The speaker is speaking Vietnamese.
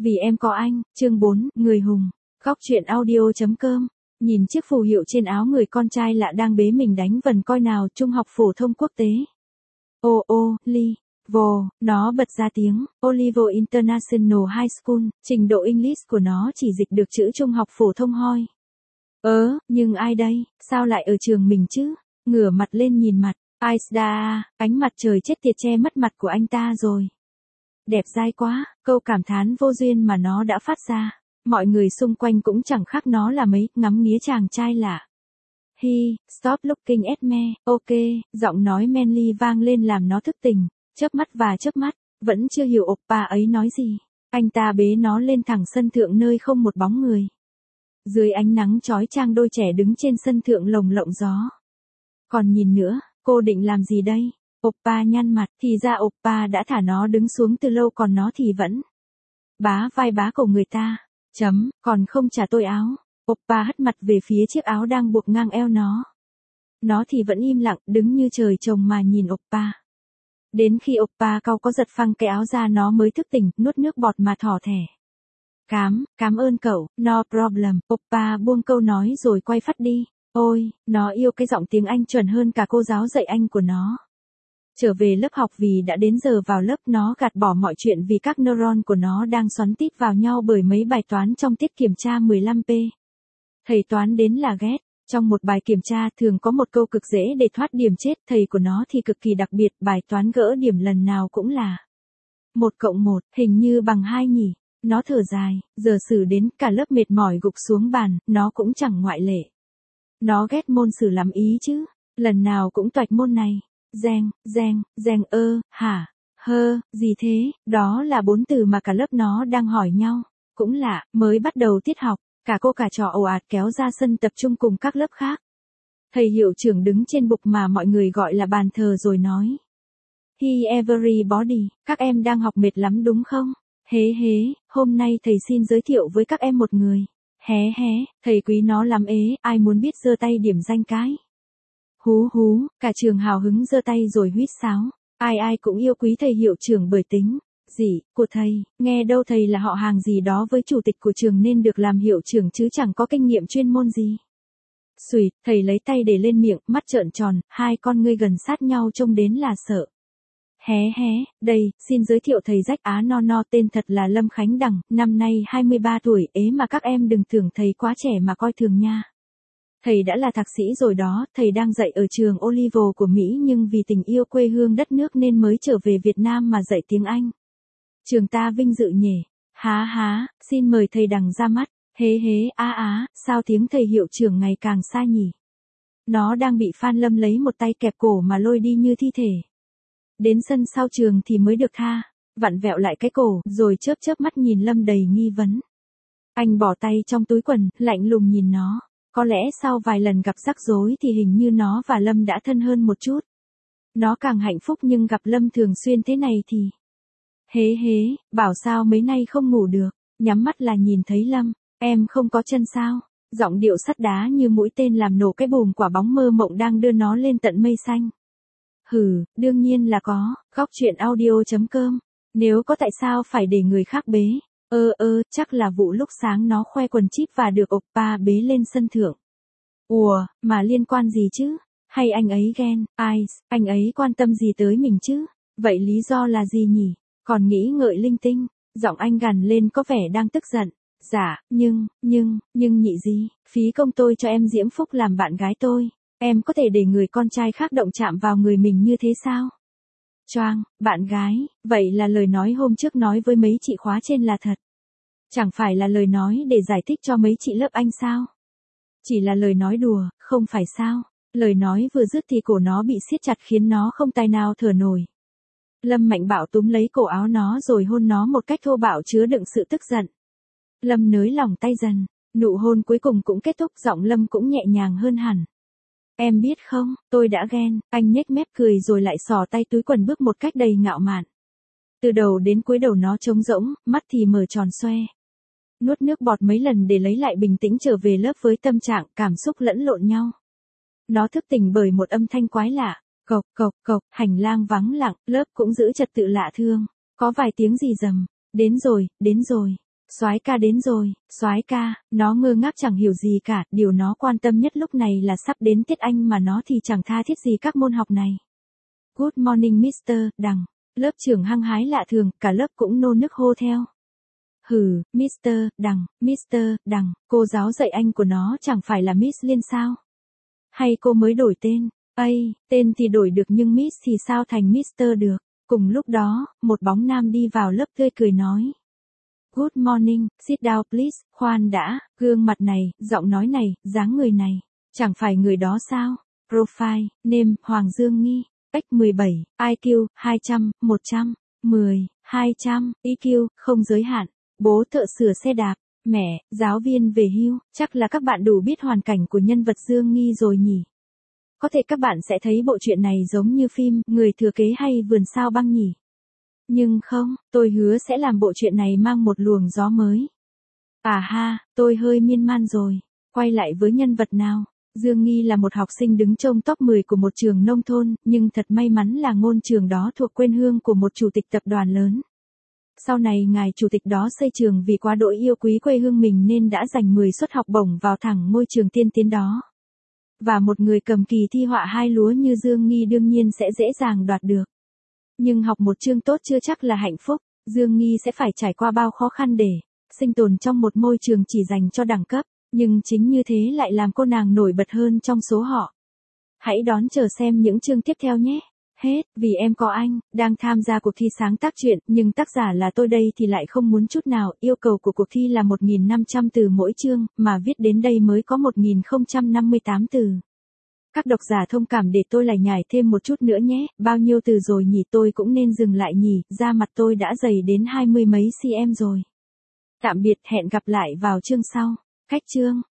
Vì em có anh, chương 4, người hùng. Góc truyện audio.com. Nhìn chiếc phù hiệu trên áo người con trai lạ đang bế mình đánh vần coi nào, trung học phổ thông quốc tế. Nó bật ra tiếng, Olivo International High School, trình độ English của nó chỉ dịch được chữ trung học phổ thông hoi. Nhưng ai đây, sao lại ở trường mình chứ? Ngửa mặt lên nhìn mặt, Aisda, ánh mặt trời chết tiệt che mất mặt của anh ta rồi. Đẹp dai quá, câu cảm thán vô duyên mà nó đã phát ra. Mọi người xung quanh cũng chẳng khác nó là mấy, ngắm nghía chàng trai lạ. Stop looking at me, ok, giọng nói manly vang lên làm nó thức tỉnh, chớp mắt, vẫn chưa hiểu oppa ấy nói gì. Anh ta bế nó lên thẳng sân thượng nơi không một bóng người. Dưới ánh nắng chói chang đôi trẻ đứng trên sân thượng lồng lộng gió. Còn nhìn nữa, cô định làm gì đây? Oppa nhăn mặt, thì ra oppa đã thả nó đứng xuống từ lâu còn nó thì vẫn bá vai bá cổ người ta. Còn không trả tôi áo. Oppa hất mặt về phía chiếc áo đang buộc ngang eo nó. Nó thì vẫn im lặng, đứng như trời trồng mà nhìn oppa. Đến khi oppa cau có giật phăng cái áo ra nó mới thức tỉnh, nuốt nước bọt mà thỏ thẻ. Cảm ơn cậu, no problem. Oppa buông câu nói rồi quay phắt đi. Ôi, nó yêu cái giọng tiếng Anh chuẩn hơn cả cô giáo dạy Anh của nó. Trở về lớp học vì đã đến giờ vào lớp, nó gạt bỏ mọi chuyện vì các neuron của nó đang xoắn tít vào nhau bởi mấy bài toán trong tiết kiểm tra 15P. Thầy toán đến là ghét. Trong một bài kiểm tra thường có một câu cực dễ để thoát điểm chết, thầy của nó thì cực kỳ đặc biệt, bài toán gỡ điểm lần nào cũng là 1+1, hình như bằng 2 nhỉ. Nó thở dài, giờ sử đến cả lớp mệt mỏi gục xuống bàn, nó cũng chẳng ngoại lệ. Nó ghét môn sử lắm ý chứ, lần nào cũng toạch môn này. Gì thế, đó là 4 từ mà cả lớp nó đang hỏi nhau. Cũng lạ, mới bắt đầu tiết học, cả cô cả trò ồ ạt kéo ra sân tập trung cùng các lớp khác. Thầy hiệu trưởng đứng trên bục mà mọi người gọi là bàn thờ rồi nói. Hi everybody, các em đang học mệt lắm đúng không? Hôm nay thầy xin giới thiệu với các em một người. Thầy quý nó lắm ế, ai muốn biết giơ tay điểm danh cái. Hú, cả trường hào hứng giơ tay rồi huýt sáo. Ai cũng yêu quý thầy hiệu trưởng bởi tính của thầy, nghe đâu thầy là họ hàng gì đó với chủ tịch của trường nên được làm hiệu trưởng chứ chẳng có kinh nghiệm chuyên môn gì. Xùyt, thầy lấy tay để lên miệng, mắt trợn tròn, hai con ngươi gần sát nhau trông đến là sợ. Đây, xin giới thiệu thầy Rách Á no tên thật là Lâm Khánh Đằng, năm nay 23 tuổi, ế mà các em đừng tưởng thầy quá trẻ mà coi thường nha. Thầy đã là thạc sĩ rồi đó, thầy đang dạy ở trường Olivo của Mỹ nhưng vì tình yêu quê hương đất nước nên mới trở về Việt Nam mà dạy tiếng Anh. Trường ta vinh dự nhỉ. Xin mời thầy Đằng ra mắt. Sao tiếng thầy hiệu trưởng ngày càng xa nhỉ? Nó đang bị Phan Lâm lấy một tay kẹp cổ mà lôi đi như thi thể. Đến sân sau trường thì mới được tha, vặn vẹo lại cái cổ, rồi chớp mắt nhìn Lâm đầy nghi vấn. Anh bỏ tay trong túi quần, lạnh lùng nhìn nó. Có lẽ sau vài lần gặp rắc rối thì hình như nó và Lâm đã thân hơn một chút. Nó càng hạnh phúc nhưng gặp Lâm thường xuyên thế này thì... bảo sao mấy nay không ngủ được, nhắm mắt là nhìn thấy Lâm, em không có chân sao? Giọng điệu sắt đá như mũi tên làm nổ cái bùm quả bóng mơ mộng đang đưa nó lên tận mây xanh. Đương nhiên là có, góc truyện audio.com, nếu có tại sao phải để người khác bế. Chắc là vụ lúc sáng nó khoe quần chip và được oppa bế lên sân thượng. Mà liên quan gì chứ? Hay anh ấy ghen, anh ấy quan tâm gì tới mình chứ? Vậy lý do là gì nhỉ? Còn nghĩ ngợi linh tinh, giọng anh gằn lên có vẻ đang tức giận. Dạ, nhưng nhị gì? Phí công tôi cho em Diễm Phúc làm bạn gái tôi. Em có thể để người con trai khác động chạm vào người mình như thế sao? Choang, bạn gái, vậy là lời nói hôm trước nói với mấy chị khóa trên là thật. Chẳng phải là lời nói để giải thích cho mấy chị lớp anh sao? Chỉ là lời nói đùa, không phải sao? Lời nói vừa dứt thì cổ nó bị siết chặt khiến nó không tài nào thở nổi. Lâm mạnh bạo túm lấy cổ áo nó rồi hôn nó một cách thô bạo chứa đựng sự tức giận. Lâm nới lỏng tay dần, nụ hôn cuối cùng cũng kết thúc, giọng Lâm cũng nhẹ nhàng hơn hẳn. Em biết không, tôi đã ghen, anh nhếch mép cười rồi lại xỏ tay túi quần bước một cách đầy ngạo mạn. Từ đầu đến cuối đầu nó trống rỗng, mắt thì mở tròn xoe. Nuốt nước bọt mấy lần để lấy lại bình tĩnh trở về lớp với tâm trạng, cảm xúc lẫn lộn nhau. Nó thức tỉnh bởi một âm thanh quái lạ, cộc, hành lang vắng lặng, lớp cũng giữ trật tự lạ thương. Có vài tiếng rì rầm, đến rồi. Soái ca đến rồi, soái ca, nó ngơ ngác chẳng hiểu gì cả, điều nó quan tâm nhất lúc này là sắp đến tiết Anh mà nó thì chẳng tha thiết gì các môn học này. Good morning Mr. Đằng, lớp trưởng hăng hái lạ thường, cả lớp cũng nô nức hô theo. Hừ, Mr. Đằng, cô giáo dạy anh của nó chẳng phải là Miss Liên sao? Hay cô mới đổi tên? Tên thì đổi được nhưng Miss thì sao thành Mr. được? Cùng lúc đó, một bóng nam đi vào lớp tươi cười nói. Good morning, sit down please, khoan đã, gương mặt này, giọng nói này, dáng người này, chẳng phải người đó sao? Profile, name, Hoàng Dương Nghi, X17, IQ, 200, 100, 10, 200, EQ, không giới hạn, bố thợ sửa xe đạp, mẹ, giáo viên về hưu, chắc là các bạn đủ biết hoàn cảnh của nhân vật Dương Nghi rồi nhỉ? Có thể các bạn sẽ thấy bộ truyện này giống như phim Người thừa kế hay Vườn sao băng nhỉ? Nhưng không, tôi hứa sẽ làm bộ truyện này mang một luồng gió mới. À ha, tôi hơi miên man rồi. Quay lại với nhân vật nào. Dương Nghi là một học sinh đứng trong top 10 của một trường nông thôn, nhưng thật may mắn là ngôi trường đó thuộc quê hương của một chủ tịch tập đoàn lớn. Sau này ngài chủ tịch đó xây trường vì quá đỗi yêu quý quê hương mình nên đã dành 10 suất học bổng vào thẳng ngôi trường tiên tiến đó. Và một người cầm kỳ thi họa hai lúa như Dương Nghi đương nhiên sẽ dễ dàng đoạt được. Nhưng học một chương tốt chưa chắc là hạnh phúc, Dương Nghi sẽ phải trải qua bao khó khăn để sinh tồn trong một môi trường chỉ dành cho đẳng cấp, nhưng chính như thế lại làm cô nàng nổi bật hơn trong số họ. Hãy đón chờ xem những chương tiếp theo nhé. Hết, vì em có anh, đang tham gia cuộc thi sáng tác truyện, nhưng tác giả là tôi đây thì lại không muốn chút nào, yêu cầu của cuộc thi là 1.500 từ mỗi chương, mà viết đến đây mới có 1.058 từ. Các độc giả thông cảm để tôi lải nhải thêm một chút nữa nhé, bao nhiêu từ rồi nhỉ, tôi cũng nên dừng lại nhỉ, da mặt tôi đã dày đến 20 mấy cm rồi. Tạm biệt, hẹn gặp lại vào chương sau. Cách chương